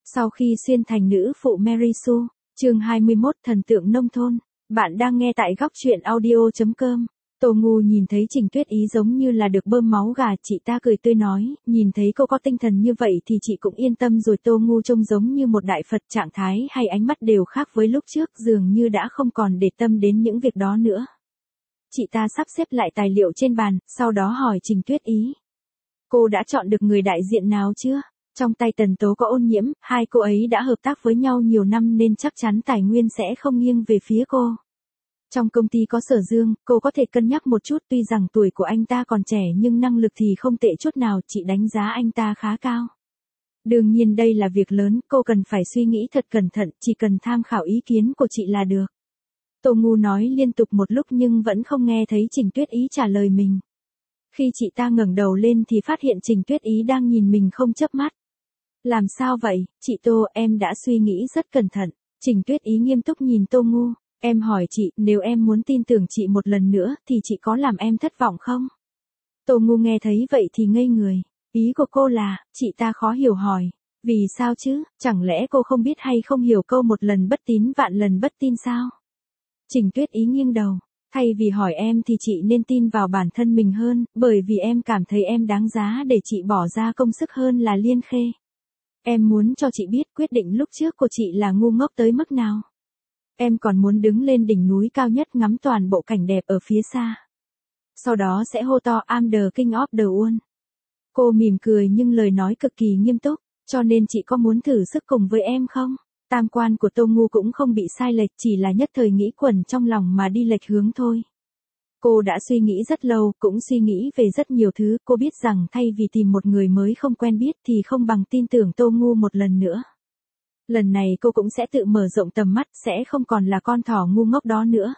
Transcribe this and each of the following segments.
Sau khi xuyên thành nữ phụ Mary Sue, chương 21 thần tượng nông thôn, bạn đang nghe tại góc truyện audio.com. Tô Ngu nhìn thấy Trình Tuyết Ý giống như là được bơm máu gà, chị ta cười tươi nói, nhìn thấy cô có tinh thần như vậy thì chị cũng yên tâm rồi. Tô Ngu trông giống như một đại Phật, trạng thái hay ánh mắt đều khác với lúc trước, dường như đã không còn để tâm đến những việc đó nữa. Chị ta sắp xếp lại tài liệu trên bàn, sau đó hỏi Trình Tuyết Ý. Cô đã chọn được người đại diện nào chưa? Trong tay Tần Tố có Ôn Nhiễm, hai cô ấy đã hợp tác với nhau nhiều năm nên chắc chắn tài nguyên sẽ không nghiêng về phía cô. Trong công ty có Sở Dương, cô có thể cân nhắc một chút, tuy rằng tuổi của anh ta còn trẻ nhưng năng lực thì không tệ chút nào, chị đánh giá anh ta khá cao. Đương nhiên đây là việc lớn, cô cần phải suy nghĩ thật cẩn thận, chỉ cần tham khảo ý kiến của chị là được. Tô Ngu nói liên tục một lúc nhưng vẫn không nghe thấy Trình Tuyết Ý trả lời mình. Khi chị ta ngẩng đầu lên thì phát hiện Trình Tuyết Ý đang nhìn mình không chớp mắt. Làm sao vậy, chị Tô, em đã suy nghĩ rất cẩn thận. Trình Tuyết Ý nghiêm túc nhìn Tô Ngu, em hỏi chị, nếu em muốn tin tưởng chị một lần nữa thì chị có làm em thất vọng không? Tô Ngu nghe thấy vậy thì ngây người. Ý của cô là, chị ta khó hiểu hỏi. Vì sao chứ, chẳng lẽ cô không biết hay không hiểu câu một lần bất tín vạn lần bất tin sao? Trình Tuyết Ý nghiêng đầu. Thay vì hỏi em thì chị nên tin vào bản thân mình hơn, bởi vì em cảm thấy em đáng giá để chị bỏ ra công sức hơn là Liên Khê. Em muốn cho chị biết quyết định lúc trước của chị là ngu ngốc tới mức nào. Em còn muốn đứng lên đỉnh núi cao nhất ngắm toàn bộ cảnh đẹp ở phía xa. Sau đó sẽ hô to I'm the king of the world. Cô mỉm cười nhưng lời nói cực kỳ nghiêm túc, cho nên chị có muốn thử sức cùng với em không? Tam quan của Tô Ngu cũng không bị sai lệch, chỉ là nhất thời nghĩ quẩn trong lòng mà đi lệch hướng thôi. Cô đã suy nghĩ rất lâu, cũng suy nghĩ về rất nhiều thứ, cô biết rằng thay vì tìm một người mới không quen biết thì không bằng tin tưởng Tô Ngu một lần nữa. Lần này cô cũng sẽ tự mở rộng tầm mắt, sẽ không còn là con thỏ ngu ngốc đó nữa.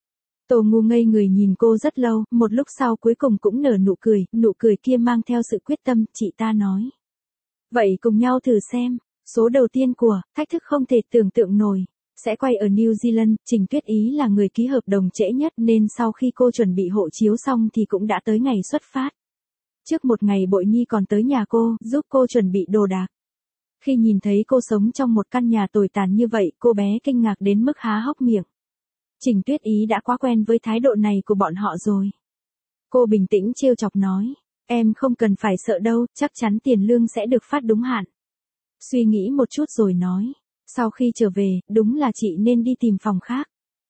Tô Ngu ngây người nhìn cô rất lâu, một lúc sau cuối cùng cũng nở nụ cười kia mang theo sự quyết tâm, chị ta nói. Vậy cùng nhau thử xem. Số đầu tiên của thách thức không thể tưởng tượng nổi sẽ quay ở New Zealand. Trình Tuyết Ý là người ký hợp đồng trễ nhất nên sau khi cô chuẩn bị hộ chiếu xong thì cũng đã tới ngày xuất phát. Trước một ngày Bội Nhi còn tới nhà cô, giúp cô chuẩn bị đồ đạc. Khi nhìn thấy cô sống trong một căn nhà tồi tàn như vậy, cô bé kinh ngạc đến mức há hốc miệng. Trình Tuyết Ý đã quá quen với thái độ này của bọn họ rồi. Cô bình tĩnh trêu chọc nói, em không cần phải sợ đâu, chắc chắn tiền lương sẽ được phát đúng hạn. Suy nghĩ một chút rồi nói, sau khi trở về, đúng là chị nên đi tìm phòng khác.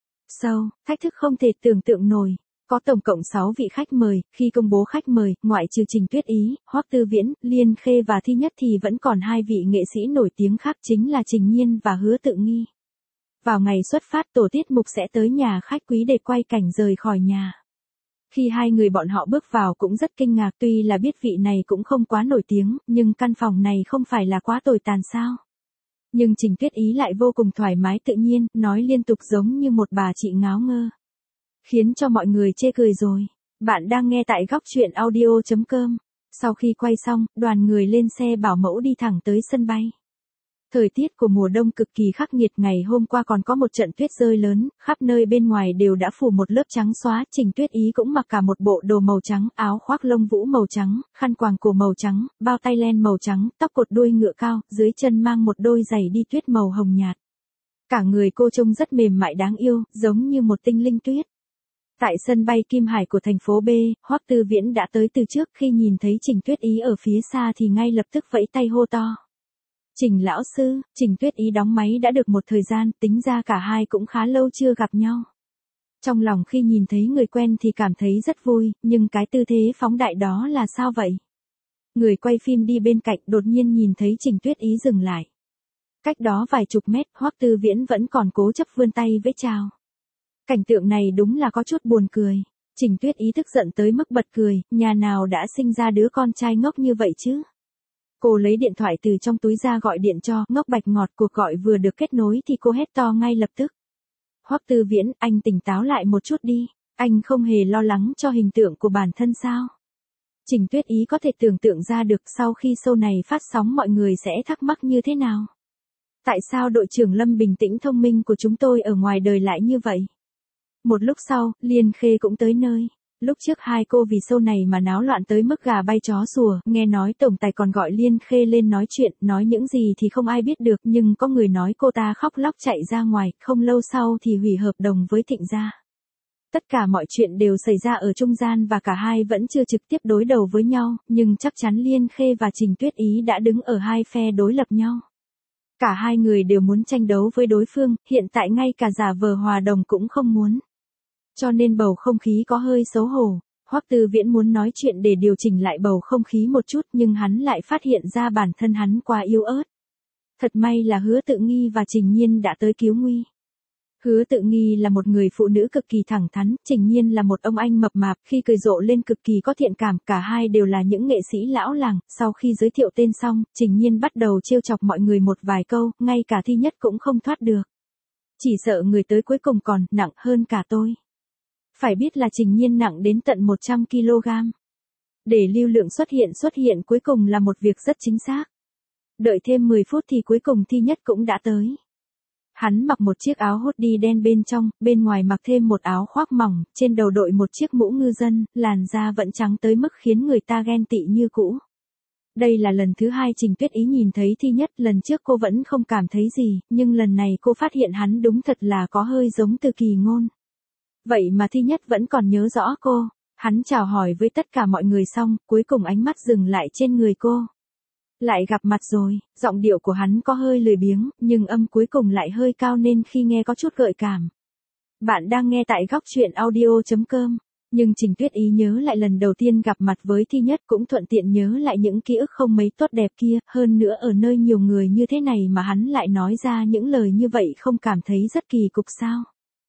Thách thức không thể tưởng tượng nổi. Có tổng cộng 6 vị khách mời, khi công bố khách mời, ngoại trừ Trình Tuyết Ý, Hoắc Tư Viễn, Liên Khê và Thi Nhất thì vẫn còn hai vị nghệ sĩ nổi tiếng khác, chính là Trình Nhiên và Hứa Tự Nghi. Vào ngày xuất phát, tổ tiết mục sẽ tới nhà khách quý để quay cảnh rời khỏi nhà. Khi hai người bọn họ bước vào cũng rất kinh ngạc, tuy là biết vị này cũng không quá nổi tiếng, nhưng căn phòng này không phải là quá tồi tàn sao. Nhưng Trình Tuyết Ý lại vô cùng thoải mái tự nhiên, nói liên tục giống như một bà chị ngáo ngơ. Khiến cho mọi người chê cười rồi. Bạn đang nghe tại góc truyện audio.com. Sau khi quay xong, đoàn người lên xe bảo mẫu đi thẳng tới sân bay. Thời tiết của mùa đông cực kỳ khắc nghiệt, ngày hôm qua còn có một trận tuyết rơi lớn, khắp nơi bên ngoài đều đã phủ một lớp trắng xóa. Trình Tuyết Ý cũng mặc cả một bộ đồ màu trắng, áo khoác lông vũ màu trắng, khăn quàng cổ màu trắng, bao tay len màu trắng, tóc cột đuôi ngựa cao, dưới chân mang một đôi giày đi tuyết màu hồng nhạt. Cả người cô trông rất mềm mại đáng yêu, giống như một tinh linh tuyết. Tại sân bay Kim Hải của thành phố B, Hoắc Tư Viễn đã tới từ trước, khi nhìn thấy Trình Tuyết Ý ở phía xa thì ngay lập tức vẫy tay hô to. Trình lão sư, Trình Tuyết Ý đóng máy đã được một thời gian, tính ra cả hai cũng khá lâu chưa gặp nhau. Trong lòng khi nhìn thấy người quen thì cảm thấy rất vui, nhưng cái tư thế phóng đại đó là sao vậy? Người quay phim đi bên cạnh đột nhiên nhìn thấy Trình Tuyết Ý dừng lại. Cách đó vài chục mét, Hoắc Tư Viễn vẫn còn cố chấp vươn tay vẫy chào. Cảnh tượng này đúng là có chút buồn cười. Trình Tuyết Ý tức giận tới mức bật cười, nhà nào đã sinh ra đứa con trai ngốc như vậy chứ? Cô lấy điện thoại từ trong túi ra gọi điện cho Ngốc Bạch Ngọt, cuộc gọi vừa được kết nối thì cô hét to ngay lập tức. Hoắc Tư Viễn, anh tỉnh táo lại một chút đi, anh không hề lo lắng cho hình tượng của bản thân sao? Trình Tuyết Ý có thể tưởng tượng ra được sau khi show này phát sóng mọi người sẽ thắc mắc như thế nào. Tại sao đội trưởng Lâm bình tĩnh thông minh của chúng tôi ở ngoài đời lại như vậy? Một lúc sau, Liên Khê cũng tới nơi. Lúc trước hai cô vì show này mà náo loạn tới mức gà bay chó sủa, nghe nói tổng tài còn gọi Liên Khê lên nói chuyện, nói những gì thì không ai biết được, nhưng có người nói cô ta khóc lóc chạy ra ngoài, không lâu sau thì hủy hợp đồng với Thịnh gia. Tất cả mọi chuyện đều xảy ra ở trung gian và cả hai vẫn chưa trực tiếp đối đầu với nhau, nhưng chắc chắn Liên Khê và Trình Tuyết Ý đã đứng ở hai phe đối lập nhau. Cả hai người đều muốn tranh đấu với đối phương, hiện tại ngay cả giả vờ hòa đồng cũng không muốn. Cho nên bầu không khí có hơi xấu hổ. Hoắc Tư Viễn muốn nói chuyện để điều chỉnh lại bầu không khí một chút nhưng hắn lại phát hiện ra bản thân hắn quá yếu ớt. Thật may là Hứa Tự Nghi và Trình Nhiên đã tới cứu nguy. Hứa Tự Nghi là một người phụ nữ cực kỳ thẳng thắn, Trình Nhiên là một ông anh mập mạp, khi cười rộ lên cực kỳ có thiện cảm, cả hai đều là những nghệ sĩ lão làng. Sau khi giới thiệu tên xong, Trình Nhiên bắt đầu trêu chọc mọi người một vài câu, ngay cả Thi Nhất cũng không thoát được. Chỉ sợ người tới cuối cùng còn nặng hơn cả tôi. Phải biết là Trình Nhiên nặng đến tận 100 kg. Để lưu lượng xuất hiện cuối cùng là một việc rất chính xác. Đợi thêm 10 phút thì cuối cùng Thi Nhất cũng đã tới. Hắn mặc một chiếc áo hoodie đen bên trong, bên ngoài mặc thêm một áo khoác mỏng, trên đầu đội một chiếc mũ ngư dân, làn da vẫn trắng tới mức khiến người ta ghen tị như cũ. Đây là lần thứ hai Trình Tuyết Ý nhìn thấy Thi Nhất, lần trước cô vẫn không cảm thấy gì, nhưng lần này cô phát hiện hắn đúng thật là có hơi giống Từ Kỳ Ngôn. Vậy mà Thi Nhất vẫn còn nhớ rõ cô. Hắn chào hỏi với tất cả mọi người xong, cuối cùng ánh mắt dừng lại trên người cô. Lại gặp mặt rồi, giọng điệu của hắn có hơi lười biếng, nhưng âm cuối cùng lại hơi cao nên khi nghe có chút gợi cảm. Bạn đang nghe tại góc truyện audio.com. Nhưng Trình Tuyết Ý nhớ lại lần đầu tiên gặp mặt với Thi Nhất cũng thuận tiện nhớ lại những ký ức không mấy tốt đẹp kia, hơn nữa ở nơi nhiều người như thế này mà hắn lại nói ra những lời như vậy không cảm thấy rất kỳ cục sao.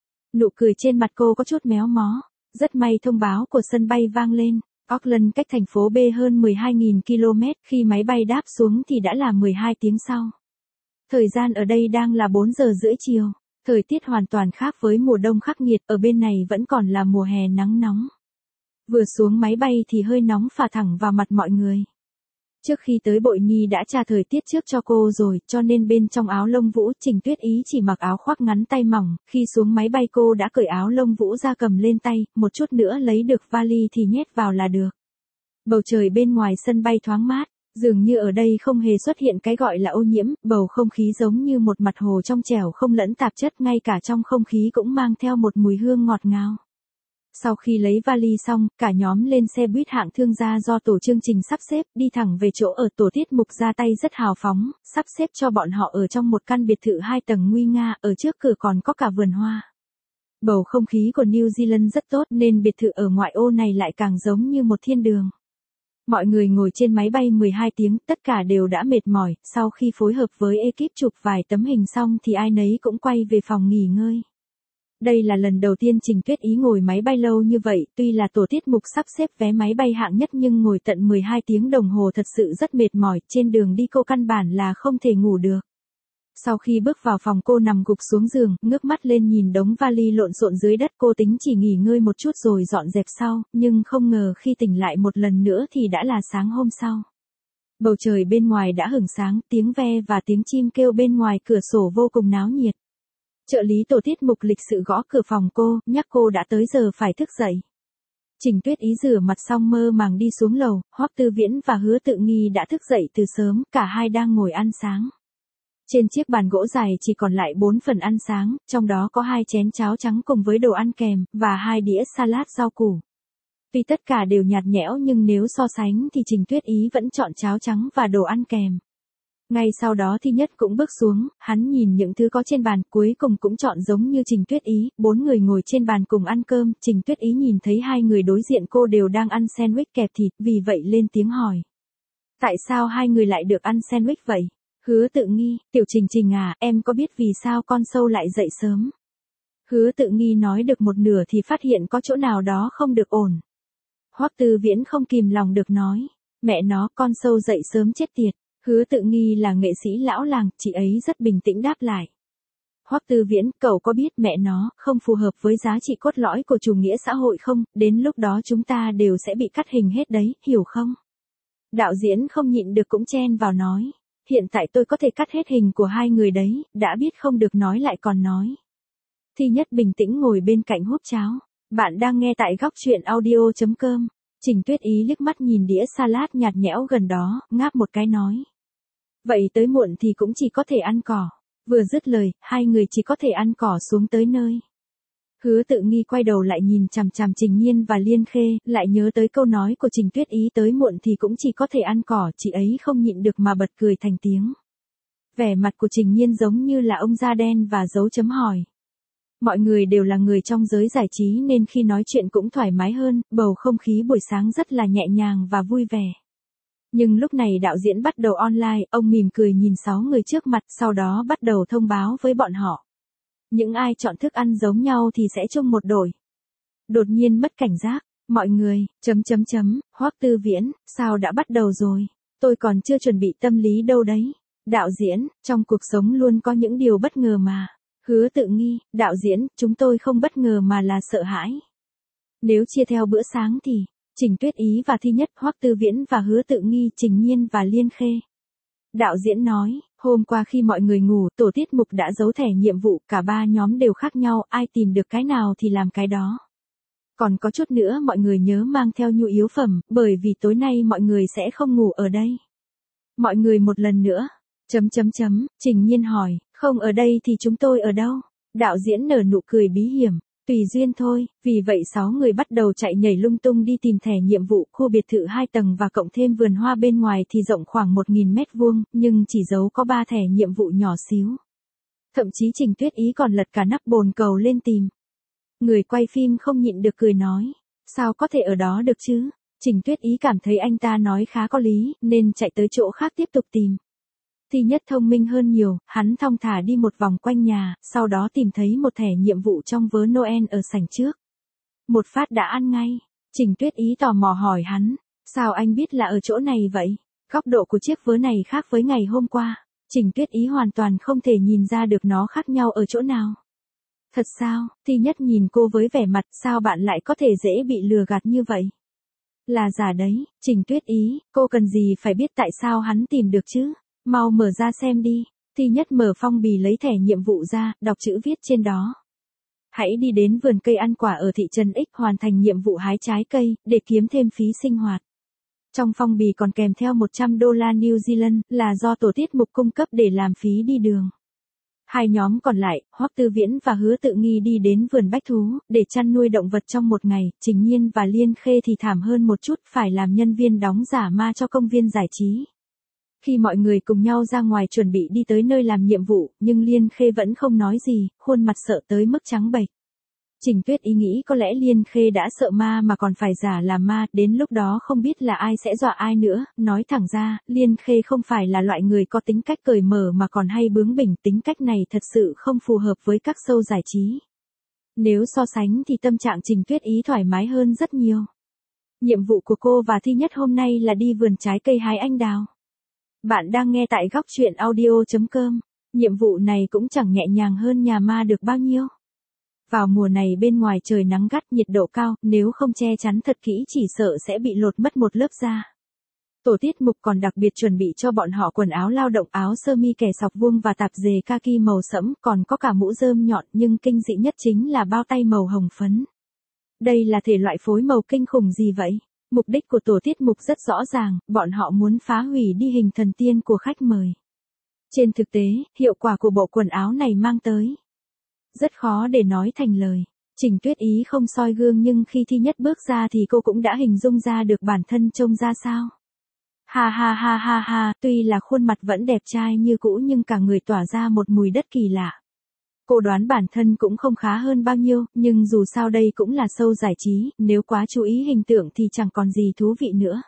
Nụ cười trên mặt cô có chút méo mó. Rất may thông báo của sân bay vang lên. Auckland cách thành phố B hơn 12.000 km, khi máy bay đáp xuống thì đã là 12 tiếng sau. Thời gian ở đây đang là 4 giờ rưỡi chiều. Thời tiết hoàn toàn khác với mùa đông khắc nghiệt, ở bên này vẫn còn là mùa hè nắng nóng. Vừa xuống máy bay thì hơi nóng phả thẳng vào mặt mọi người. Trước khi tới Bội Nhi đã tra thời tiết trước cho cô rồi, cho nên bên trong áo lông vũ Trình Tuyết Ý chỉ mặc áo khoác ngắn tay mỏng, khi xuống máy bay cô đã cởi áo lông vũ ra cầm lên tay, một chút nữa lấy được vali thì nhét vào là được. Bầu trời bên ngoài sân bay thoáng mát, dường như ở đây không hề xuất hiện cái gọi là ô nhiễm, bầu không khí giống như một mặt hồ trong trẻo không lẫn tạp chất, ngay cả trong không khí cũng mang theo một mùi hương ngọt ngào. Sau khi lấy vali xong, cả nhóm lên xe buýt hạng thương gia do tổ chương trình sắp xếp, đi thẳng về chỗ ở. Tổ tiết mục ra tay rất hào phóng, sắp xếp cho bọn họ ở trong một căn biệt thự 2 tầng nguy nga, ở trước cửa còn có cả vườn hoa. Bầu không khí của New Zealand rất tốt nên biệt thự ở ngoại ô này lại càng giống như một thiên đường. Mọi người ngồi trên máy bay 12 tiếng, tất cả đều đã mệt mỏi, sau khi phối hợp với ekip chụp vài tấm hình xong thì ai nấy cũng quay về phòng nghỉ ngơi. Đây là lần đầu tiên Trình Tuyết Ý ngồi máy bay lâu như vậy, tuy là tổ tiết mục sắp xếp vé máy bay hạng nhất nhưng ngồi tận 12 tiếng đồng hồ thật sự rất mệt mỏi, trên đường đi cô căn bản là không thể ngủ được. Sau khi bước vào phòng cô nằm gục xuống giường, ngước mắt lên nhìn đống vali lộn xộn dưới đất, cô tính chỉ nghỉ ngơi một chút rồi dọn dẹp sau, nhưng không ngờ khi tỉnh lại một lần nữa thì đã là sáng hôm sau. Bầu trời bên ngoài đã hửng sáng, tiếng ve và tiếng chim kêu bên ngoài cửa sổ vô cùng náo nhiệt. Trợ lý tổ tiết mục lịch sự gõ cửa phòng cô, nhắc cô đã tới giờ phải thức dậy. Trình Tuyết Ý rửa mặt xong mơ màng đi xuống lầu, Hoắc Tư Viễn và Hứa Tự Nghi đã thức dậy từ sớm, cả hai đang ngồi ăn sáng. Trên chiếc bàn gỗ dài chỉ còn lại 4 phần ăn sáng, trong đó có 2 chén cháo trắng cùng với đồ ăn kèm, và 2 đĩa salad rau củ. Tuy tất cả đều nhạt nhẽo nhưng nếu so sánh thì Trình Tuyết Ý vẫn chọn cháo trắng và đồ ăn kèm. Ngay sau đó Thi Nhất cũng bước xuống, hắn nhìn những thứ có trên bàn, cuối cùng cũng chọn giống như Trình Tuyết Ý, 4 người ngồi trên bàn cùng ăn cơm, Trình Tuyết Ý nhìn thấy 2 người đối diện cô đều đang ăn sandwich kẹp thịt, vì vậy lên tiếng hỏi. Tại sao 2 người lại được ăn sandwich vậy? Hứa Tự Nghi, Tiểu Trình à, em có biết vì sao con sâu lại dậy sớm? Hứa Tự Nghi nói được một nửa thì phát hiện có chỗ nào đó không được ổn. Hoắc Tư Viễn không kìm lòng được nói, mẹ nó, con sâu dậy sớm chết tiệt. Hứa Tự Nghi là nghệ sĩ lão làng, chị ấy rất bình tĩnh đáp lại. Hoắc Tư Viễn, cậu có biết mẹ nó không phù hợp với giá trị cốt lõi của chủ nghĩa xã hội không, đến lúc đó chúng ta đều sẽ bị cắt hình hết đấy, hiểu không? Đạo diễn không nhịn được cũng chen vào nói, hiện tại tôi có thể cắt hết hình của 2 người đấy, đã biết không được nói lại còn nói. Thi Nhất bình tĩnh ngồi bên cạnh húp cháo. Bạn đang nghe tại góc chuyện audio.com. Trình Tuyết Ý liếc mắt nhìn đĩa salad nhạt nhẽo gần đó, ngáp một cái nói. Vậy tới muộn thì cũng chỉ có thể ăn cỏ. Vừa dứt lời, hai người chỉ có thể ăn cỏ xuống tới nơi. Hứa Tự Nghi quay đầu lại nhìn chằm chằm Trình Nhiên và Liên Khê, lại nhớ tới câu nói của Trình Tuyết Ý tới muộn thì cũng chỉ có thể ăn cỏ, chị ấy không nhịn được mà bật cười thành tiếng. Vẻ mặt của Trình Nhiên giống như là ông da đen và dấu chấm hỏi. Mọi người đều là người trong giới giải trí nên khi nói chuyện cũng thoải mái hơn, bầu không khí buổi sáng rất là nhẹ nhàng và vui vẻ. Nhưng lúc này đạo diễn bắt đầu online, ông mỉm cười nhìn 6 người trước mặt, sau đó bắt đầu thông báo với bọn họ. Những ai chọn thức ăn giống nhau thì sẽ chung một đội. Đột nhiên mất cảnh giác, mọi người, Hoắc Tư Viễn, sao đã bắt đầu rồi? Tôi còn chưa chuẩn bị tâm lý đâu đấy. Đạo diễn, trong cuộc sống luôn có những điều bất ngờ mà. Hứa Tự Nghi, đạo diễn, chúng tôi không bất ngờ mà là sợ hãi. Nếu chia theo bữa sáng thì, Trình Tuyết Ý và Thi Nhất, Hoắc Tư Viễn và Hứa Tự Nghi, Trình Nhiên và Liên Khê. Đạo diễn nói, hôm qua khi mọi người ngủ, tổ tiết mục đã giấu thẻ nhiệm vụ, cả ba nhóm đều khác nhau, ai tìm được cái nào thì làm cái đó. Còn có chút nữa mọi người nhớ mang theo nhu yếu phẩm, bởi vì tối nay mọi người sẽ không ngủ ở đây. Mọi người một lần nữa. Trình Nhiên hỏi, không ở đây thì chúng tôi ở đâu? Đạo diễn nở nụ cười bí hiểm, tùy duyên thôi, vì vậy 6 người bắt đầu chạy nhảy lung tung đi tìm thẻ nhiệm vụ, khu biệt thự 2 tầng và cộng thêm vườn hoa bên ngoài thì rộng khoảng 1.000 mét vuông, nhưng chỉ giấu có 3 thẻ nhiệm vụ nhỏ xíu. Thậm chí Trình Tuyết Ý còn lật cả nắp bồn cầu lên tìm. Người quay phim không nhịn được cười nói, sao có thể ở đó được chứ? Trình Tuyết Ý cảm thấy anh ta nói khá có lý, nên chạy tới chỗ khác tiếp tục tìm. Thi Nhất thông minh hơn nhiều, hắn thong thả đi một vòng quanh nhà, sau đó tìm thấy một thẻ nhiệm vụ trong vớ Noel ở sảnh trước. Một phát đã ăn ngay. Trình Tuyết Ý tò mò hỏi hắn, sao anh biết là ở chỗ này vậy? Góc độ của chiếc vớ này khác với ngày hôm qua. Trình Tuyết Ý hoàn toàn không thể nhìn ra được nó khác nhau ở chỗ nào. Thật sao? Thi Nhất nhìn cô với vẻ mặt, sao bạn lại có thể dễ bị lừa gạt như vậy? Là giả đấy, Trình Tuyết Ý, cô cần gì phải biết tại sao hắn tìm được chứ? Mau mở ra xem đi. Thi Nhất mở phong bì lấy thẻ nhiệm vụ ra, đọc chữ viết trên đó. Hãy đi đến vườn cây ăn quả ở thị trấn X hoàn thành nhiệm vụ hái trái cây, để kiếm thêm phí sinh hoạt. Trong phong bì còn kèm theo $100 New Zealand, là do tổ tiết mục cung cấp để làm phí đi đường. Hai nhóm còn lại, Hoắc Tư Viễn và Hứa Tự Nghi đi đến vườn bách thú, để chăn nuôi động vật trong một ngày, Trình Nhiên và Liên Khê thì thảm hơn một chút, phải làm nhân viên đóng giả ma cho công viên giải trí. Khi mọi người cùng nhau ra ngoài chuẩn bị đi tới nơi làm nhiệm vụ, nhưng Liên Khê vẫn không nói gì, khuôn mặt sợ tới mức trắng bệch. Trình Tuyết Ý nghĩ có lẽ Liên Khê đã sợ ma mà còn phải giả làm ma, đến lúc đó không biết là ai sẽ dọa ai nữa. Nói thẳng ra, Liên Khê không phải là loại người có tính cách cởi mở mà còn hay bướng bỉnh, tính cách này thật sự không phù hợp với các show giải trí. Nếu so sánh thì tâm trạng Trình Tuyết Ý thoải mái hơn rất nhiều. Nhiệm vụ của cô và Thi Nhất hôm nay là đi vườn trái cây hái anh đào. Bạn đang nghe tại góc chuyện audio.com. Nhiệm vụ này cũng chẳng nhẹ nhàng hơn nhà ma được bao nhiêu. Vào mùa này bên ngoài trời nắng gắt, nhiệt độ cao, nếu không che chắn thật kỹ chỉ sợ sẽ bị lột mất một lớp da. Tổ tiết mục còn đặc biệt chuẩn bị cho bọn họ quần áo lao động, áo sơ mi kẻ sọc vuông và tạp dề kaki màu sẫm, còn có cả mũ rơm nhọn, nhưng kinh dị nhất chính là bao tay màu hồng phấn. Đây là thể loại phối màu kinh khủng gì vậy? Mục đích của tổ tiết mục rất rõ ràng, bọn họ muốn phá hủy đi hình thần tiên của khách mời. Trên thực tế, hiệu quả của bộ quần áo này mang tới rất khó để nói thành lời. Trình Tuyết Ý không soi gương nhưng khi Thi Nhất bước ra thì cô cũng đã hình dung ra được bản thân trông ra sao. Ha ha ha ha ha, tuy là khuôn mặt vẫn đẹp trai như cũ nhưng cả người tỏa ra một mùi đất kỳ lạ. Cô đoán bản thân cũng không khá hơn bao nhiêu, nhưng dù sao đây cũng là show giải trí, nếu quá chú ý hình tượng thì chẳng còn gì thú vị nữa.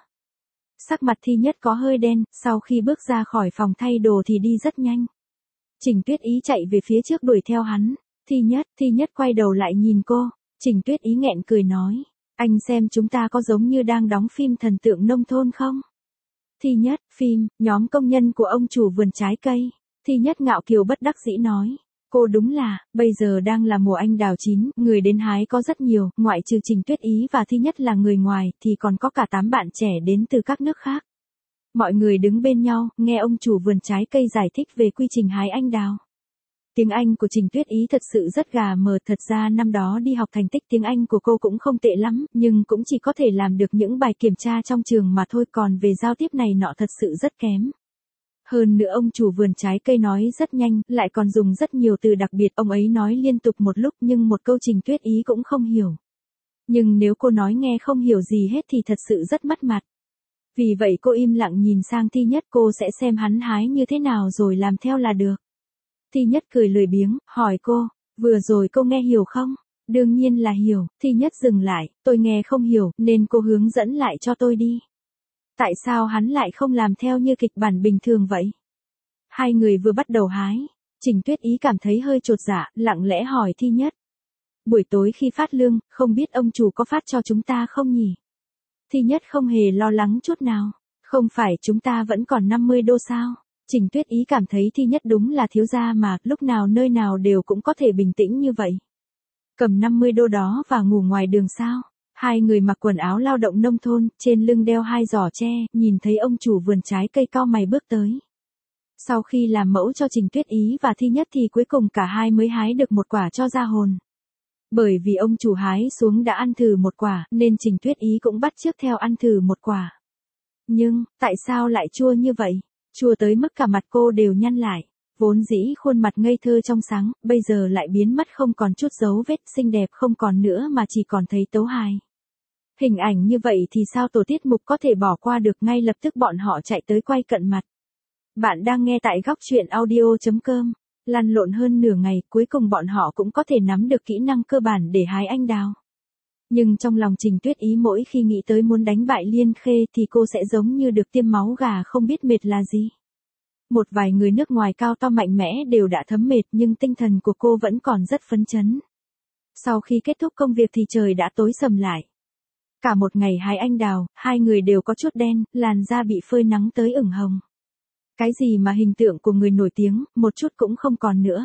Sắc mặt Thi Nhất có hơi đen, sau khi bước ra khỏi phòng thay đồ thì đi rất nhanh. Trình Tuyết Ý chạy về phía trước đuổi theo hắn. Thi Nhất quay đầu lại nhìn cô. Trình Tuyết Ý nghẹn cười nói, anh xem chúng ta có giống như đang đóng phim thần tượng nông thôn không? Thi Nhất, phim, nhóm công nhân của ông chủ vườn trái cây. Thi Nhất ngạo kiều bất đắc dĩ nói. Cô đúng là, bây giờ đang là mùa anh đào chín, người đến hái có rất nhiều, ngoại trừ Trình Tuyết Ý và Thi Nhất là người ngoài, thì còn có cả 8 bạn trẻ đến từ các nước khác. Mọi người đứng bên nhau, nghe ông chủ vườn trái cây giải thích về quy trình hái anh đào. Tiếng Anh của Trình Tuyết Ý thật sự rất gà mờ, thật ra năm đó đi học thành tích tiếng Anh của cô cũng không tệ lắm, nhưng cũng chỉ có thể làm được những bài kiểm tra trong trường mà thôi, còn về giao tiếp này nọ thật sự rất kém. Hơn nữa ông chủ vườn trái cây nói rất nhanh, lại còn dùng rất nhiều từ đặc biệt, ông ấy nói liên tục một lúc nhưng một câu Trình Tuyết Ý cũng không hiểu. Nhưng nếu cô nói nghe không hiểu gì hết thì thật sự rất mất mặt. Vì vậy cô im lặng nhìn sang Thi Nhất, cô sẽ xem hắn hái như thế nào rồi làm theo là được. Thi Nhất cười lười biếng, hỏi cô, vừa rồi cô nghe hiểu không? Đương nhiên là hiểu. Thi Nhất dừng lại, tôi nghe không hiểu, nên cô hướng dẫn lại cho tôi đi. Tại sao hắn lại không làm theo như kịch bản bình thường vậy? Hai người vừa bắt đầu hái, Trình Tuyết Ý cảm thấy hơi chột dạ, lặng lẽ hỏi Thi Nhất. Buổi tối khi phát lương, không biết ông chủ có phát cho chúng ta không nhỉ? Thi Nhất không hề lo lắng chút nào. Không phải chúng ta vẫn còn 50 đô sao? Trình Tuyết Ý cảm thấy Thi Nhất đúng là thiếu gia mà, lúc nào nơi nào đều cũng có thể bình tĩnh như vậy. Cầm 50 đô đó và ngủ ngoài đường sao? Hai người mặc quần áo lao động nông thôn, trên lưng đeo hai giỏ tre, nhìn thấy ông chủ vườn trái cây cau mày bước tới. Sau khi làm mẫu cho Trình Tuyết Ý và Thi Nhất thì cuối cùng cả hai mới hái được một quả cho ra hồn. Bởi vì ông chủ hái xuống đã ăn thử một quả, nên Trình Tuyết Ý cũng bắt chước theo ăn thử một quả. Nhưng, tại sao lại chua như vậy? Chua tới mức cả mặt cô đều nhăn lại. Vốn dĩ khuôn mặt ngây thơ trong sáng, bây giờ lại biến mất không còn chút dấu vết, xinh đẹp không còn nữa mà chỉ còn thấy tấu hài. Hình ảnh như vậy thì sao tổ tiết mục có thể bỏ qua được, ngay lập tức bọn họ chạy tới quay cận mặt. Bạn đang nghe tại góc truyện audio.com. Lăn lộn hơn nửa ngày, cuối cùng bọn họ cũng có thể nắm được kỹ năng cơ bản để hái anh đào. Nhưng trong lòng Trình Tuyết Ý mỗi khi nghĩ tới muốn đánh bại Liên Khê thì cô sẽ giống như được tiêm máu gà không biết mệt là gì. Một vài người nước ngoài cao to mạnh mẽ đều đã thấm mệt nhưng tinh thần của cô vẫn còn rất phấn chấn. Sau khi kết thúc công việc thì trời đã tối sầm lại. Cả một ngày hái anh đào, hai người đều có chút đen, làn da bị phơi nắng tới ửng hồng. Cái gì mà hình tượng của người nổi tiếng, một chút cũng không còn nữa.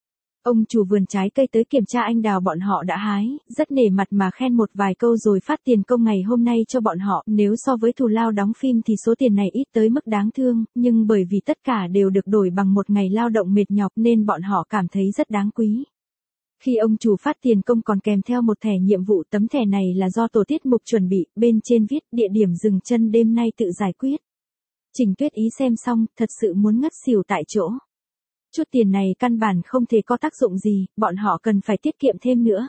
Ông chủ vườn trái cây tới kiểm tra anh đào bọn họ đã hái, rất nể mặt mà khen một vài câu rồi phát tiền công ngày hôm nay cho bọn họ. Nếu so với thù lao đóng phim thì số tiền này ít tới mức đáng thương, nhưng bởi vì tất cả đều được đổi bằng một ngày lao động mệt nhọc nên bọn họ cảm thấy rất đáng quý. Khi ông chủ phát tiền công còn kèm theo một thẻ nhiệm vụ, tấm thẻ này là do tổ tiết mục chuẩn bị, bên trên viết địa điểm dừng chân đêm nay tự giải quyết. Trình Tuyết Ý xem xong, thật sự muốn ngất xỉu tại chỗ. Chút tiền này căn bản không thể có tác dụng gì, bọn họ cần phải tiết kiệm thêm nữa.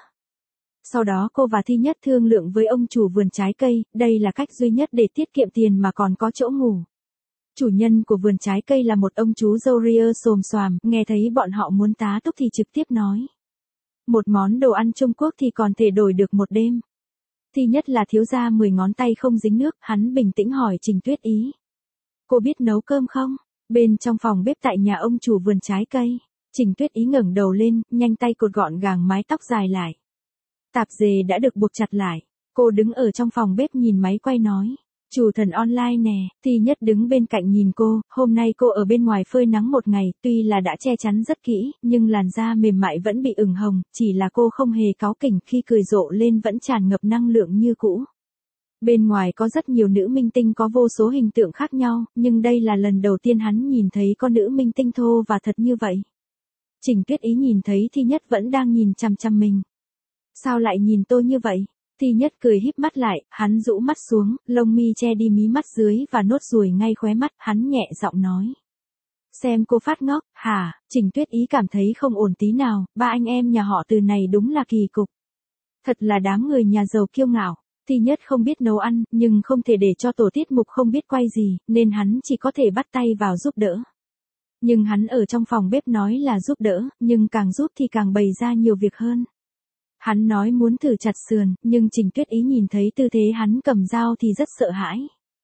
Sau đó cô và Thi Nhất thương lượng với ông chủ vườn trái cây, đây là cách duy nhất để tiết kiệm tiền mà còn có chỗ ngủ. Chủ nhân của vườn trái cây là một ông chú râu ria xồm xoàm, nghe thấy bọn họ muốn tá túc thì trực tiếp nói. Một món đồ ăn Trung Quốc thì còn thể đổi được một đêm. Thi Nhất là thiếu gia 10 ngón tay không dính nước, hắn bình tĩnh hỏi Trình Tuyết Ý. Cô biết nấu cơm không? Bên trong phòng bếp tại nhà ông chủ vườn trái cây, Trình Tuyết Ý ngẩng đầu lên, nhanh tay cột gọn gàng mái tóc dài lại. Tạp dề đã được buộc chặt lại. Cô đứng ở trong phòng bếp nhìn máy quay nói. Chủ thần online nè. Thi Nhất đứng bên cạnh nhìn cô, hôm nay cô ở bên ngoài phơi nắng một ngày, tuy là đã che chắn rất kỹ, nhưng làn da mềm mại vẫn bị ửng hồng, chỉ là cô không hề cáu kỉnh, khi cười rộ lên vẫn tràn ngập năng lượng như cũ. Bên ngoài có rất nhiều nữ minh tinh có vô số hình tượng khác nhau, nhưng đây là lần đầu tiên hắn nhìn thấy con nữ minh tinh thô và thật như vậy. Trình Tuyết Ý nhìn thấy Thi Nhất vẫn đang nhìn chằm chằm mình. Sao lại nhìn tôi như vậy? Thi Nhất cười híp mắt lại, hắn rũ mắt xuống, lông mi che đi mí mắt dưới và nốt ruồi ngay khóe mắt, hắn nhẹ giọng nói. Xem cô phát ngốc, hả? Trình Tuyết Ý cảm thấy không ổn tí nào, ba anh em nhà họ Từ này đúng là kỳ cục. Thật là đám người nhà giàu kiêu ngạo. Thi Nhất không biết nấu ăn, nhưng không thể để cho tổ tiết mục không biết quay gì, nên hắn chỉ có thể bắt tay vào giúp đỡ. Nhưng hắn ở trong phòng bếp nói là giúp đỡ, nhưng càng giúp thì càng bày ra nhiều việc hơn. Hắn nói muốn thử chặt sườn, nhưng Trình Tuyết Ý nhìn thấy tư thế hắn cầm dao thì rất sợ hãi.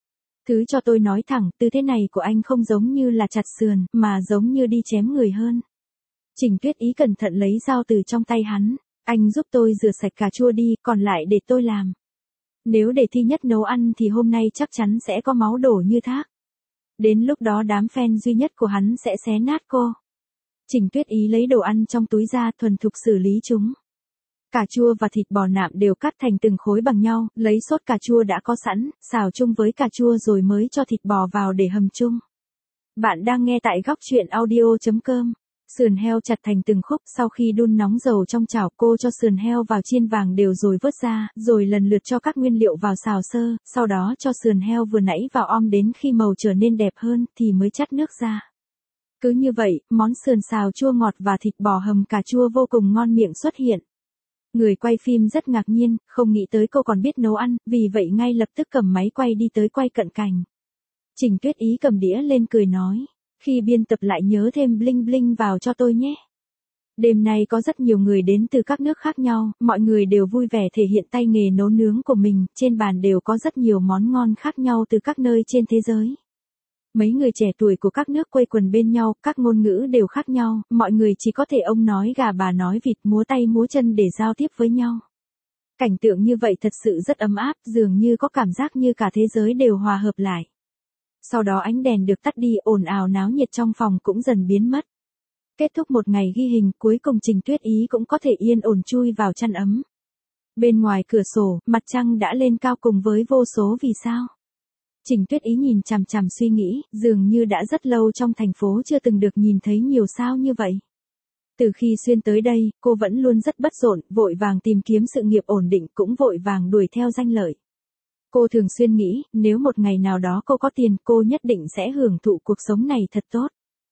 Thứ cho tôi nói thẳng, tư thế này của anh không giống như là chặt sườn, mà giống như đi chém người hơn. Trình Tuyết Ý cẩn thận lấy dao từ trong tay hắn. Anh giúp tôi rửa sạch cà chua đi, còn lại để tôi làm. Nếu để Thi Nhất nấu ăn thì hôm nay chắc chắn sẽ có máu đổ như thác. Đến lúc đó đám fan duy nhất của hắn sẽ xé nát cô. Trình Tuyết Ý lấy đồ ăn trong túi ra, thuần thục xử lý chúng. Cà chua và thịt bò nạm đều cắt thành từng khối bằng nhau, lấy sốt cà chua đã có sẵn, xào chung với cà chua rồi mới cho thịt bò vào để hầm chung. Bạn đang nghe tại góc truyện audio.com. Sườn heo chặt thành từng khúc, sau khi đun nóng dầu trong chảo, cô cho sườn heo vào chiên vàng đều rồi vớt ra, rồi lần lượt cho các nguyên liệu vào xào sơ, sau đó cho sườn heo vừa nãy vào om đến khi màu trở nên đẹp hơn thì mới chắt nước ra. Cứ như vậy, món sườn xào chua ngọt và thịt bò hầm cà chua vô cùng ngon miệng xuất hiện. Người quay phim rất ngạc nhiên, không nghĩ tới cô còn biết nấu ăn, vì vậy ngay lập tức cầm máy quay đi tới quay cận cảnh. Trình Tuyết Ý cầm đĩa lên cười nói, khi biên tập lại nhớ thêm bling bling vào cho tôi nhé. Đêm nay có rất nhiều người đến từ các nước khác nhau, mọi người đều vui vẻ thể hiện tay nghề nấu nướng của mình, trên bàn đều có rất nhiều món ngon khác nhau từ các nơi trên thế giới. Mấy người trẻ tuổi của các nước quây quần bên nhau, các ngôn ngữ đều khác nhau, mọi người chỉ có thể ông nói gà bà nói vịt, múa tay múa chân để giao tiếp với nhau. Cảnh tượng như vậy thật sự rất ấm áp, dường như có cảm giác như cả thế giới đều hòa hợp lại. Sau đó ánh đèn được tắt đi, ồn ào náo nhiệt trong phòng cũng dần biến mất. Kết thúc một ngày ghi hình, cuối cùng Trình Tuyết Ý cũng có thể yên ổn chui vào chăn ấm. Bên ngoài cửa sổ, mặt trăng đã lên cao cùng với vô số vì sao. Trình Tuyết Ý nhìn chằm chằm suy nghĩ, dường như đã rất lâu trong thành phố chưa từng được nhìn thấy nhiều sao như vậy. Từ khi xuyên tới đây, cô vẫn luôn rất bất rộn, vội vàng tìm kiếm sự nghiệp ổn định, cũng vội vàng đuổi theo danh lợi. Cô thường xuyên nghĩ, nếu một ngày nào đó cô có tiền, cô nhất định sẽ hưởng thụ cuộc sống này thật tốt.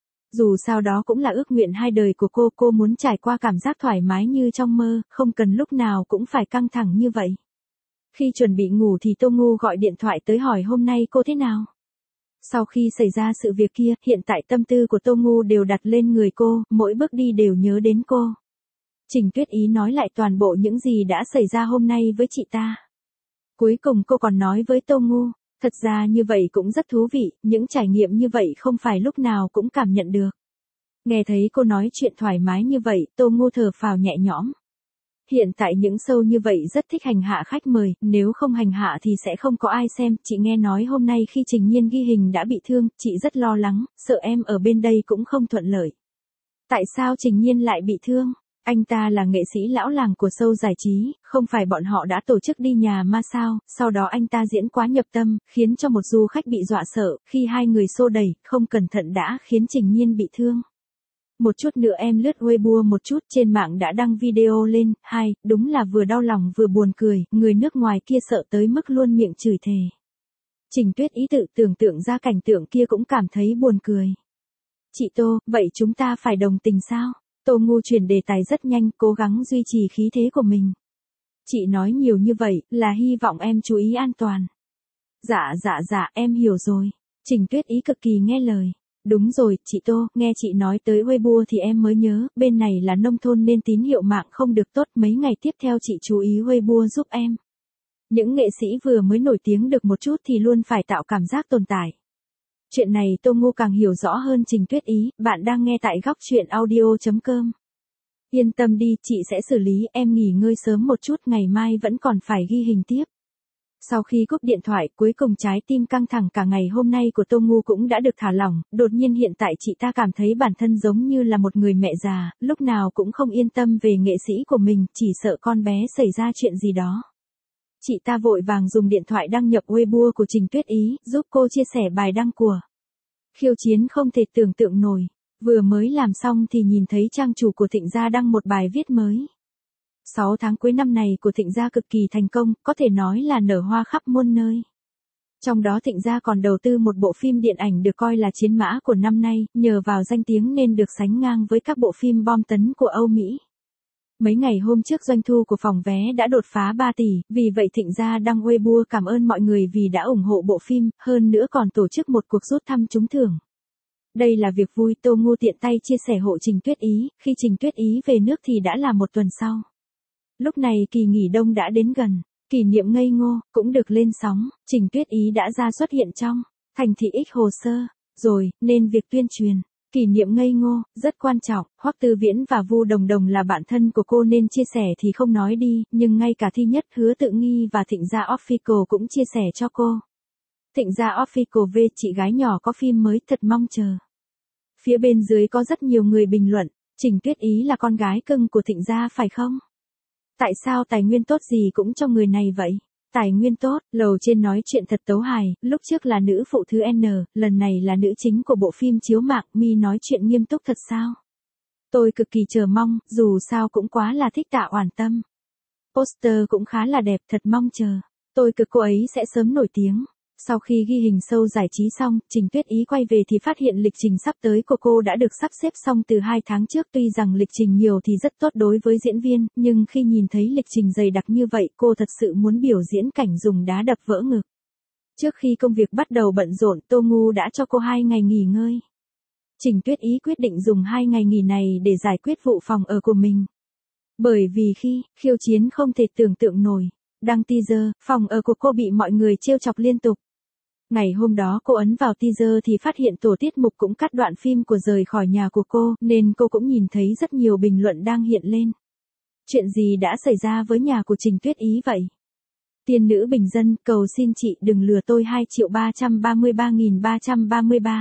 Dù sao đó cũng là ước nguyện hai đời của cô muốn trải qua cảm giác thoải mái như trong mơ, không cần lúc nào cũng phải căng thẳng như vậy. Khi chuẩn bị ngủ thì Tô Ngu gọi điện thoại tới hỏi hôm nay cô thế nào. Sau khi xảy ra sự việc kia, hiện tại tâm tư của Tô Ngu đều đặt lên người cô, mỗi bước đi đều nhớ đến cô. Trình Tuyết Ý nói lại toàn bộ những gì đã xảy ra hôm nay với chị ta. Cuối cùng cô còn nói với Tô Ngu, thật ra như vậy cũng rất thú vị, những trải nghiệm như vậy không phải lúc nào cũng cảm nhận được. Nghe thấy cô nói chuyện thoải mái như vậy, Tô Ngu thở phào nhẹ nhõm. Hiện tại những show như vậy rất thích hành hạ khách mời, nếu không hành hạ thì sẽ không có ai xem. Chị nghe nói hôm nay khi Trình Nhiên ghi hình đã bị thương, chị rất lo lắng, sợ em ở bên đây cũng không thuận lợi. Tại sao Trình Nhiên lại bị thương? Anh ta là nghệ sĩ lão làng của show giải trí, không phải bọn họ đã tổ chức đi nhà ma sao, sau đó anh ta diễn quá nhập tâm, khiến cho một du khách bị dọa sợ, khi hai người xô đẩy, không cẩn thận đã khiến Trình Nhiên bị thương. Một chút nữa em lướt Weibo một chút, trên mạng đã đăng video lên, đúng là vừa đau lòng vừa buồn cười, người nước ngoài kia sợ tới mức luôn miệng chửi thề. Trình Tuyết Ý tự tưởng tượng ra cảnh tượng kia cũng cảm thấy buồn cười. Chị Tô, vậy chúng ta phải đồng tình sao? Tô Ngu chuyển đề tài rất nhanh, cố gắng duy trì khí thế của mình. Chị nói nhiều như vậy, là hy vọng em chú ý an toàn. Dạ, em hiểu rồi. Trình Tuyết Ý cực kỳ nghe lời. Đúng rồi, chị Tô, nghe chị nói tới Weibo thì em mới nhớ, bên này là nông thôn nên tín hiệu mạng không được tốt, mấy ngày tiếp theo chị chú ý Weibo giúp em. Những nghệ sĩ vừa mới nổi tiếng được một chút thì luôn phải tạo cảm giác tồn tại. Chuyện này Tô Ngu càng hiểu rõ hơn Trình Tuyết Ý, bạn đang nghe tại góc truyện audio.com. Yên tâm đi, chị sẽ xử lý, em nghỉ ngơi sớm một chút, ngày mai vẫn còn phải ghi hình tiếp. Sau khi cúp điện thoại, cuối cùng trái tim căng thẳng cả ngày hôm nay của Tô Ngu cũng đã được thả lỏng, đột nhiên hiện tại chị ta cảm thấy bản thân giống như là một người mẹ già, lúc nào cũng không yên tâm về nghệ sĩ của mình, chỉ sợ con bé xảy ra chuyện gì đó. Chị ta vội vàng dùng điện thoại đăng nhập Weibo của Trình Tuyết Ý, giúp cô chia sẻ bài đăng của Khiêu Chiến không thể tưởng tượng nổi. Vừa mới làm xong thì nhìn thấy trang chủ của Thịnh Gia đăng một bài viết mới. 6 tháng cuối năm này của Thịnh Gia cực kỳ thành công, có thể nói là nở hoa khắp muôn nơi. Trong đó Thịnh Gia còn đầu tư một bộ phim điện ảnh được coi là chiến mã của năm nay, nhờ vào danh tiếng nên được sánh ngang với các bộ phim bom tấn của Âu Mỹ. Mấy ngày hôm trước doanh thu của phòng vé đã đột phá 3 tỷ, vì vậy Thịnh Gia đăng Weibo cảm ơn mọi người vì đã ủng hộ bộ phim, hơn nữa còn tổ chức một cuộc rút thăm trúng thưởng. Đây là việc vui, Tô Ngu tiện tay chia sẻ hộ Trình Tuyết Ý, khi Trình Tuyết Ý về nước thì đã là một tuần sau. Lúc này kỳ nghỉ đông đã đến gần, kỷ niệm ngây ngô, cũng được lên sóng, Trình Tuyết Ý đã ra xuất hiện trong Thành thị X hồ sơ, rồi, nên việc tuyên truyền. Kỷ niệm ngây ngô, rất quan trọng, Hoắc Tư Viễn và Vu Đồng Đồng là bạn thân của cô nên chia sẻ thì không nói đi, nhưng ngay cả Thi Nhất, Hứa Tự Nghi và Thịnh Gia Official cũng chia sẻ cho cô. Thịnh Gia Official về chị gái nhỏ có phim mới, thật mong chờ. Phía bên dưới có rất nhiều người bình luận, Trình Tuyết Ý là con gái cưng của Thịnh Gia phải không? Tại sao tài nguyên tốt gì cũng cho người này vậy? Tài nguyên tốt, lầu trên nói chuyện thật tấu hài, lúc trước là nữ phụ thứ N, lần này là nữ chính của bộ phim chiếu mạng, Mi nói chuyện nghiêm túc thật sao? Tôi cực kỳ chờ mong, dù sao cũng quá là thích Tạ Oản Tâm. Poster cũng khá là đẹp, thật mong chờ. Tôi cực cô ấy sẽ sớm nổi tiếng. Sau khi ghi hình show giải trí xong, Trình Tuyết Ý quay về thì phát hiện lịch trình sắp tới của cô đã được sắp xếp xong từ 2 tháng trước. Tuy rằng lịch trình nhiều thì rất tốt đối với diễn viên, nhưng khi nhìn thấy lịch trình dày đặc như vậy, cô thật sự muốn biểu diễn cảnh dùng đá đập vỡ ngực. Trước khi công việc bắt đầu bận rộn, Tô Ngu đã cho cô 2 ngày nghỉ ngơi. Trình Tuyết Ý quyết định dùng 2 ngày nghỉ này để giải quyết vụ phòng ở của mình. Bởi vì khi khiêu chiến không thể tưởng tượng nổi, đăng teaser, phòng ở của cô bị mọi người trêu chọc liên tục. Ngày hôm đó cô ấn vào teaser thì phát hiện tổ tiết mục cũng cắt đoạn phim của rời khỏi nhà của cô, nên cô cũng nhìn thấy rất nhiều bình luận đang hiện lên. Chuyện gì đã xảy ra với nhà của Trình Tuyết Ý vậy? Tiên nữ bình dân, cầu xin chị đừng lừa tôi 2.333.333.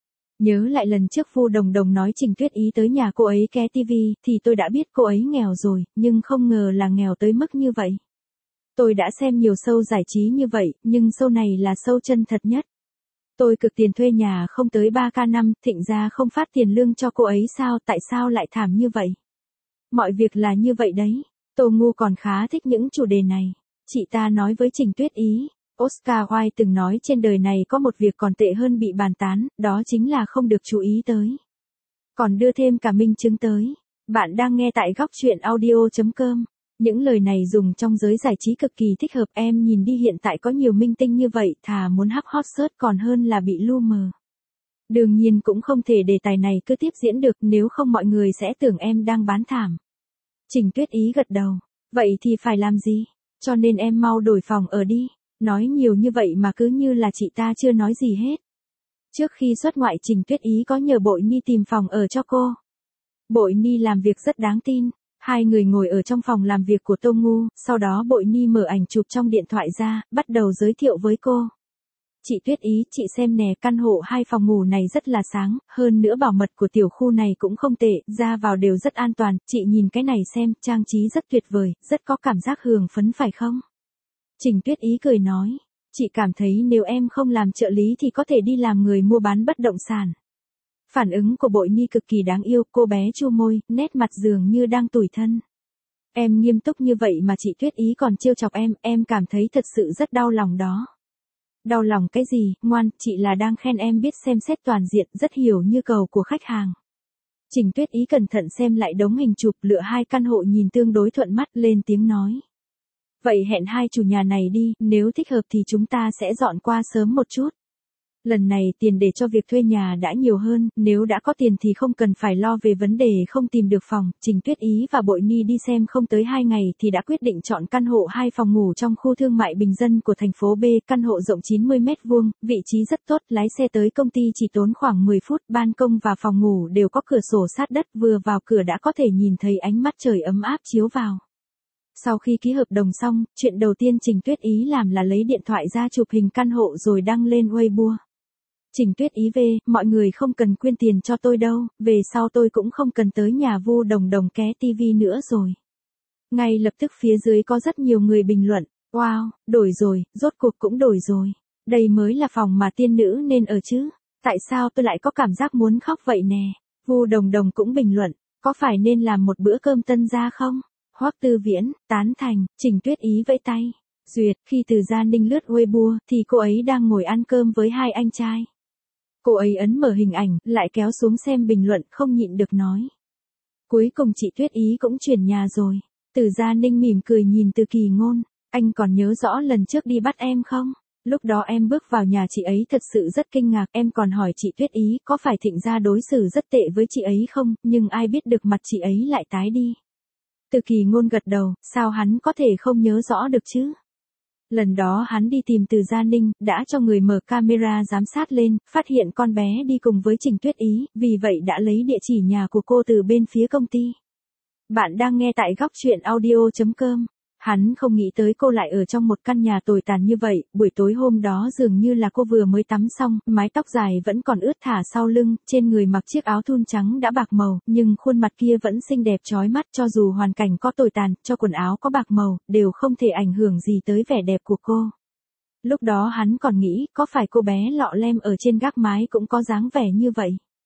Nhớ lại lần trước Vu Đồng Đồng nói Trình Tuyết Ý tới nhà cô ấy ké tivi, thì tôi đã biết cô ấy nghèo rồi, nhưng không ngờ là nghèo tới mức như vậy. Tôi đã xem nhiều show giải trí như vậy, nhưng show này là show chân thật nhất. Tôi cực tiền thuê nhà không tới 3k5, Thịnh gia không phát tiền lương cho cô ấy sao, tại sao lại thảm như vậy? Mọi việc là như vậy đấy. Tô Ngu còn khá thích những chủ đề này. Chị ta nói với Trình Tuyết Ý, Oscar Wilde từng nói trên đời này có một việc còn tệ hơn bị bàn tán, đó chính là không được chú ý tới. Còn đưa thêm cả minh chứng tới. Bạn đang nghe tại góc truyện audio.com. Những lời này dùng trong giới giải trí cực kỳ thích hợp. Em nhìn đi, hiện tại có nhiều minh tinh như vậy, thà muốn hot search còn hơn là bị lu mờ. Đương nhiên cũng không thể đề tài này cứ tiếp diễn được, nếu không mọi người sẽ tưởng em đang bán thảm. Trình Tuyết Ý gật đầu. Vậy thì phải làm gì? Cho nên em mau đổi phòng ở đi. Nói nhiều như vậy mà cứ như là chị ta chưa nói gì hết. Trước khi xuất ngoại, Trình Tuyết Ý có nhờ Bội Ni tìm phòng ở cho cô. Bội Ni làm việc rất đáng tin. Hai người ngồi ở trong phòng làm việc của Tô Ngu, sau đó Bội Ni mở ảnh chụp trong điện thoại ra, bắt đầu giới thiệu với cô. Chị Tuyết Ý, chị xem nè, căn hộ 2 phòng ngủ này rất là sáng, hơn nữa bảo mật của tiểu khu này cũng không tệ, ra vào đều rất an toàn, chị nhìn cái này xem, trang trí rất tuyệt vời, rất có cảm giác hưởng phấn phải không? Trình Tuyết Ý cười nói, chị cảm thấy nếu em không làm trợ lý thì có thể đi làm người mua bán bất động sản. Phản ứng của Bội Ni cực kỳ đáng yêu, cô bé chu môi, nét mặt dường như đang tủi thân. Em nghiêm túc như vậy mà chị Tuyết Ý còn trêu chọc em cảm thấy thật sự rất đau lòng đó. Đau lòng cái gì, ngoan, chị là đang khen em biết xem xét toàn diện, rất hiểu nhu cầu của khách hàng. Trình Tuyết Ý cẩn thận xem lại đống hình chụp, lựa 2 căn hộ nhìn tương đối thuận mắt, lên tiếng nói. Vậy hẹn 2 chủ nhà này đi, nếu thích hợp thì chúng ta sẽ dọn qua sớm một chút. Lần này tiền để cho việc thuê nhà đã nhiều hơn, nếu đã có tiền thì không cần phải lo về vấn đề không tìm được phòng. Trình Tuyết Ý và Bội Ni đi xem không tới 2 ngày thì đã quyết định chọn căn hộ 2 phòng ngủ trong khu thương mại bình dân của thành phố B. Căn hộ rộng 90 m², vị trí rất tốt, lái xe tới công ty chỉ tốn khoảng 10 phút. Ban công và phòng ngủ đều có cửa sổ sát đất, vừa vào cửa đã có thể nhìn thấy ánh mắt trời ấm áp chiếu vào. Sau khi ký hợp đồng xong, chuyện đầu tiên Trình Tuyết Ý làm là lấy điện thoại ra chụp hình căn hộ rồi đăng lên Weibo. Trình Tuyết Ý về, mọi người không cần quyên tiền cho tôi đâu, về sau tôi cũng không cần tới nhà Vu Đồng Đồng ké tivi nữa rồi. Ngay lập tức phía dưới có rất nhiều người bình luận, wow, đổi rồi, rốt cuộc cũng đổi rồi. Đây mới là phòng mà tiên nữ nên ở chứ, tại sao tôi lại có cảm giác muốn khóc vậy nè. Vu Đồng Đồng cũng bình luận, có phải nên làm một bữa cơm tân gia không? Hoắc Tư Viễn, tán thành. Trình Tuyết Ý vẫy tay, duyệt. Khi Từ Gia Ninh lướt Weibo thì cô ấy đang ngồi ăn cơm với 2 anh trai. Cô ấy ấn mở hình ảnh, lại kéo xuống xem bình luận, không nhịn được nói. Cuối cùng chị Tuyết Ý cũng chuyển nhà rồi. Từ Gia Ninh mỉm cười nhìn Từ Kỳ Ngôn, anh còn nhớ rõ lần trước đi bắt em không? Lúc đó em bước vào nhà chị ấy thật sự rất kinh ngạc, em còn hỏi chị Tuyết Ý có phải Thịnh gia đối xử rất tệ với chị ấy không, nhưng ai biết được mặt chị ấy lại tái đi. Từ Kỳ Ngôn gật đầu, sao hắn có thể không nhớ rõ được chứ? Lần đó hắn đi tìm Từ Gia Ninh, đã cho người mở camera giám sát lên, phát hiện con bé đi cùng với Trình Tuyết Ý, vì vậy đã lấy địa chỉ nhà của cô từ bên phía công ty. Bạn đang nghe tại góc truyện audio.com. Hắn không nghĩ tới cô lại ở trong một căn nhà tồi tàn như vậy, buổi tối hôm đó dường như là cô vừa mới tắm xong, mái tóc dài vẫn còn ướt thả sau lưng, trên người mặc chiếc áo thun trắng đã bạc màu, nhưng khuôn mặt kia vẫn xinh đẹp chói mắt, cho dù hoàn cảnh có tồi tàn, cho quần áo có bạc màu, đều không thể ảnh hưởng gì tới vẻ đẹp của cô. Lúc đó hắn còn nghĩ, có phải cô bé lọ lem ở trên gác mái cũng có dáng vẻ như vậy.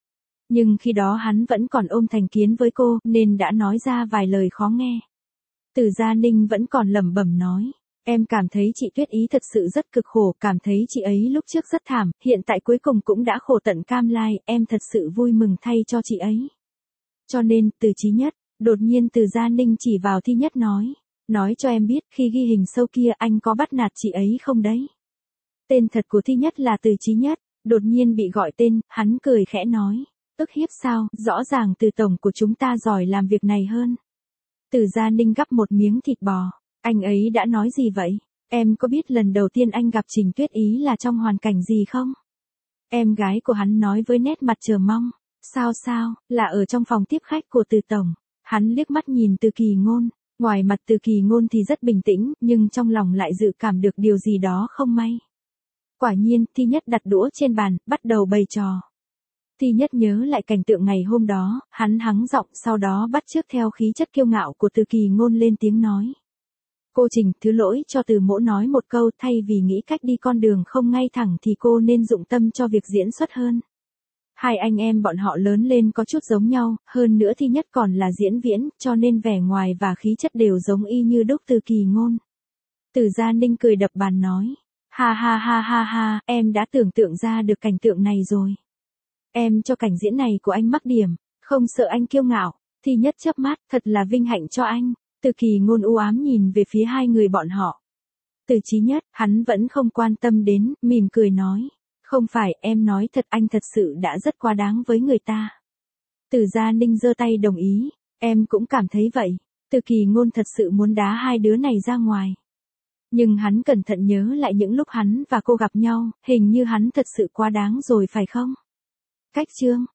Nhưng khi đó hắn vẫn còn ôm thành kiến với cô, nên đã nói ra vài lời khó nghe. Từ Gia Ninh vẫn còn lẩm bẩm nói. Em cảm thấy chị Tuyết Ý thật sự rất cực khổ, cảm thấy chị ấy lúc trước rất thảm, hiện tại cuối cùng cũng đã khổ tận cam lai, em thật sự vui mừng thay cho chị ấy. Cho nên, Từ Chí Nhất, đột nhiên Từ Gia Ninh chỉ vào Thi Nhất nói cho em biết khi ghi hình sâu kia anh có bắt nạt chị ấy không đấy. Tên thật của Thi Nhất là Từ Chí Nhất, đột nhiên bị gọi tên, hắn cười khẽ nói. Ức hiếp sao, rõ ràng Từ tổng của chúng ta giỏi làm việc này hơn. Từ Gia Ninh gắp một miếng thịt bò. Anh ấy đã nói gì vậy? Em có biết lần đầu tiên anh gặp Trình Tuyết Ý là trong hoàn cảnh gì không? Em gái của hắn nói với nét mặt chờ mong. Sao, là ở trong phòng tiếp khách của Từ tổng. Hắn liếc mắt nhìn Từ Kỳ Ngôn. Ngoài mặt Từ Kỳ Ngôn thì rất bình tĩnh, nhưng trong lòng lại dự cảm được điều gì đó không may. Quả nhiên, Thi Nhất đặt đũa trên bàn, bắt đầu bày trò. Thi Nhất nhớ lại cảnh tượng ngày hôm đó, hắn hắng giọng, sau đó bắt chước theo khí chất kiêu ngạo của Từ Kỳ Ngôn lên tiếng nói. Cô Trình, thứ lỗi cho Từ mỗ nói một câu, thay vì nghĩ cách đi con đường không ngay thẳng thì cô nên dụng tâm cho việc diễn xuất hơn. Hai anh em bọn họ lớn lên có chút giống nhau, hơn nữa Thi Nhất còn là diễn viên, cho nên vẻ ngoài và khí chất đều giống y như đúc Từ Kỳ Ngôn. Từ Gia Ninh cười đập bàn nói. Ha, em đã tưởng tượng ra được cảnh tượng này rồi. Em cho cảnh diễn này của anh mắc điểm, không sợ anh kiêu ngạo. Thi Nhất chớp mắt, thật là vinh hạnh cho anh. Từ Kỳ Ngôn u ám nhìn về phía hai người bọn họ. Từ Chí Nhất, hắn vẫn không quan tâm đến, mỉm cười nói. Không phải, em nói thật, anh thật sự đã rất quá đáng với người ta. Từ Gia Ninh giơ tay đồng ý, em cũng cảm thấy vậy. Từ Kỳ Ngôn thật sự muốn đá hai đứa này ra ngoài. Nhưng hắn cẩn thận nhớ lại những lúc hắn và cô gặp nhau, hình như hắn thật sự quá đáng rồi phải không? Cách chương